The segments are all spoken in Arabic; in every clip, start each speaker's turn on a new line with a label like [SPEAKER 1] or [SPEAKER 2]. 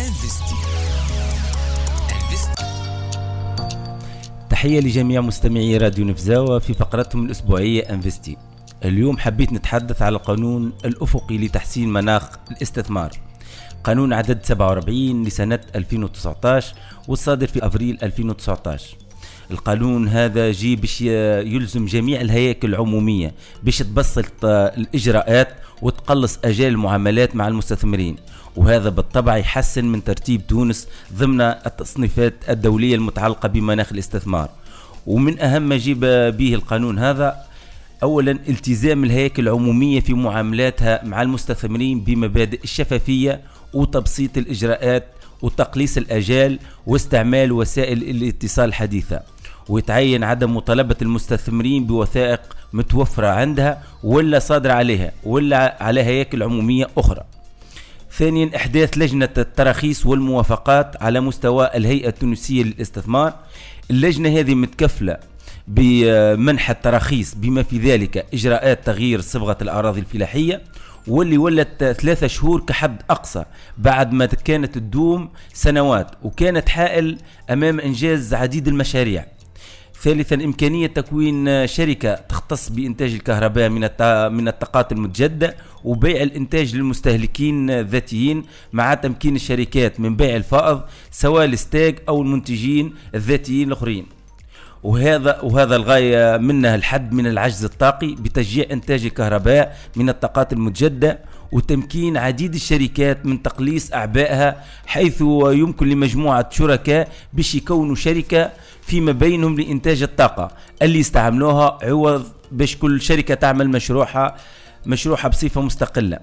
[SPEAKER 1] تحية لجميع مستمعي راديو نفزاوة في فقرتهم الأسبوعية انفستي. اليوم حبيت نتحدث على القانون الأفقي لتحسين مناخ الاستثمار، قانون عدد 47 لسنة 2019 والصادر في أفريل 2019. القانون هذا جي باش يلزم جميع الهياكل العمومية باش تبسط الإجراءات وتقلص أجال المعاملات مع المستثمرين، وهذا بالطبع يحسن من ترتيب تونس ضمن التصنيفات الدولية المتعلقة بمناخ الاستثمار. ومن أهم ما جيب به القانون هذا أولا التزام الهياكل العمومية في معاملاتها مع المستثمرين بمبادئ الشفافية وتبسيط الإجراءات وتقليص الأجال واستعمال وسائل الاتصال الحديثة، ويتعين عدم مطالبة المستثمرين بوثائق متوفرة عندها ولا صادرة عليها ولا على هياكل عمومية أخرى. ثانيا إحداث لجنة التراخيص والموافقات على مستوى الهيئة التونسية للاستثمار. اللجنة هذه متكفلة بمنح التراخيص بما في ذلك إجراءات تغيير صبغة الأراضي الفلاحية، واللي ولت 3 شهور كحد أقصى بعد ما كانت تدوم سنوات، وكانت حائل أمام إنجاز عديد المشاريع. ثالثا إمكانية تكوين شركة تختص بإنتاج الكهرباء من الطاقات المتجددة وبيع الإنتاج للمستهلكين الذاتيين، مع تمكين الشركات من بيع الفائض سواء الاستاج أو المنتجين الذاتيين الآخرين. وهذا الغاية منها الحد من العجز الطاقي بتشجيع إنتاج الكهرباء من الطاقات المتجددة، وتمكين عديد الشركات من تقليص أعبائها، حيث يمكن لمجموعة شركاء باش يكونوا شركة فيما بينهم لإنتاج الطاقة اللي يستعملوها، عوض باش كل شركة تعمل مشروعها بصفة مستقلة.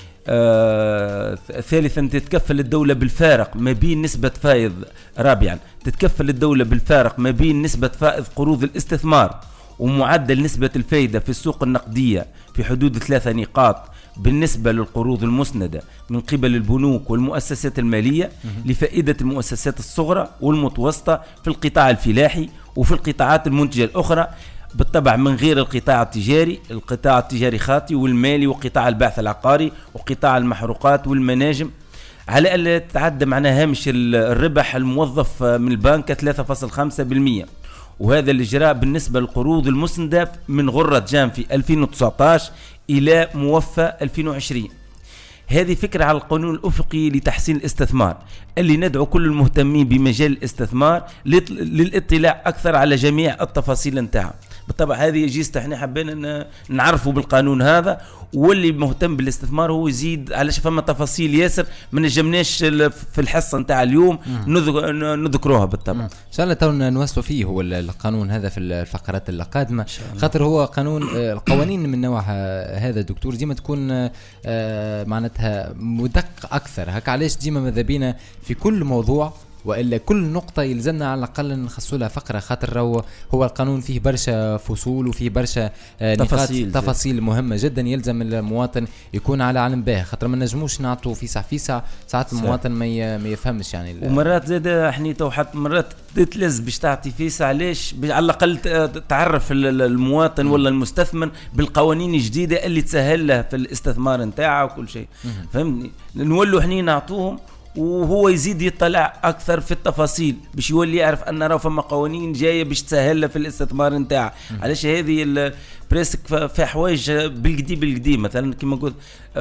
[SPEAKER 1] ثالثا تتكفل الدولة بالفارق ما بين نسبة فائض. رابعا تتكفل الدولة بالفارق ما بين نسبة فائض قروض الاستثمار ومعدل نسبة الفائدة في السوق النقدية في حدود 3 نقاط بالنسبة للقروض المسندة من قبل البنوك والمؤسسات المالية لفائدة المؤسسات الصغرى والمتوسطة في القطاع الفلاحي وفي القطاعات المنتجة الأخرى، بالطبع من غير القطاع التجاري خاطي والمالي وقطاع البحث العقاري وقطاع المحروقات والمناجم، على ألا تتعدى معناها هامش الربح الموظف من البنك 3.5%. وهذا الإجراء بالنسبة للقروض المسندة من غرة جام في 2019 إلى موفى 2020. هذه فكرة على القانون الأفقي لتحسين الاستثمار اللي ندعو كل المهتمين بمجال الاستثمار للاطلاع أكثر على جميع التفاصيل نتاعها. بالطبع هذه جيست احنا حبينا نعرفوا بالقانون هذا، واللي مهتم بالاستثمار هو يزيد على فما تفاصيل ياسر ما نجمناش في الحصة نتاع اليوم نذكروها بالطبع.
[SPEAKER 2] ان شاء الله تونا نوصلوا فيه هو القانون هذا في الفقرات القادمة، خاطر هو قانون القوانين من نوع هذا دكتور ديما تكون معناتها مدقق أكثر. هكا علاش ديما ماذا بينا في كل موضوع وإلا كل نقطة يلزمنا على الأقل نخصوا لها فقرة، خاطر هو القانون فيه برشا فصول وفيه برشا تفاصيل مهمة جدا يلزم المواطن يكون على علم بها، خاطر ما نجموش نعطوا في ساعات المواطن ما يفهمش يعني.
[SPEAKER 1] ومرات زاد احنا مرات تتلز باش تعطي فيسع، علاش على الأقل تعرف المواطن ولا المستثمر بالقوانين الجديدة اللي تسهل له في الاستثمار نتاعه وكل شيء. فهمني، نولوا احنا نعطوهم وهو يزيد يطلع أكثر في التفاصيل باش يولي يعرف أن راه فما قوانين جاية باش تسهل له في الاستثمار نتاعه. علاش هذه البريسك في حوايج بالقديم مثلا كما قلت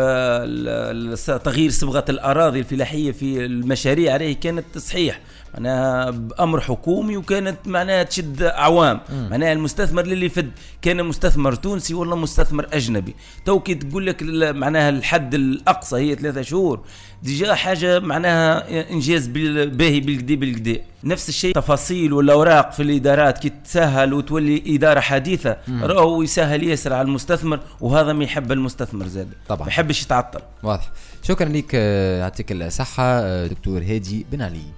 [SPEAKER 1] تغيير صبغة الأراضي الفلاحية في المشاريع هذه كانت صحيح معناها بأمر حكومي وكانت معناها تشد أعوام. معناها المستثمر اللي فد كان مستثمر تونسي ولا مستثمر أجنبي، توكي تقول لك معناها الحد الأقصى هي 3 شهور ديجا حاجة معناها إنجاز باهي بالقدي. نفس الشيء تفاصيل والأوراق في الإدارات كي تسهل وتولي إدارة حديثة راهو يسهل يسر على المستثمر، وهذا ما يحب المستثمر زاد طبعا ما يحبش يتعطل.
[SPEAKER 2] واضح. شكرا لك، يعطيك الصحة دكتور هادي بن علي.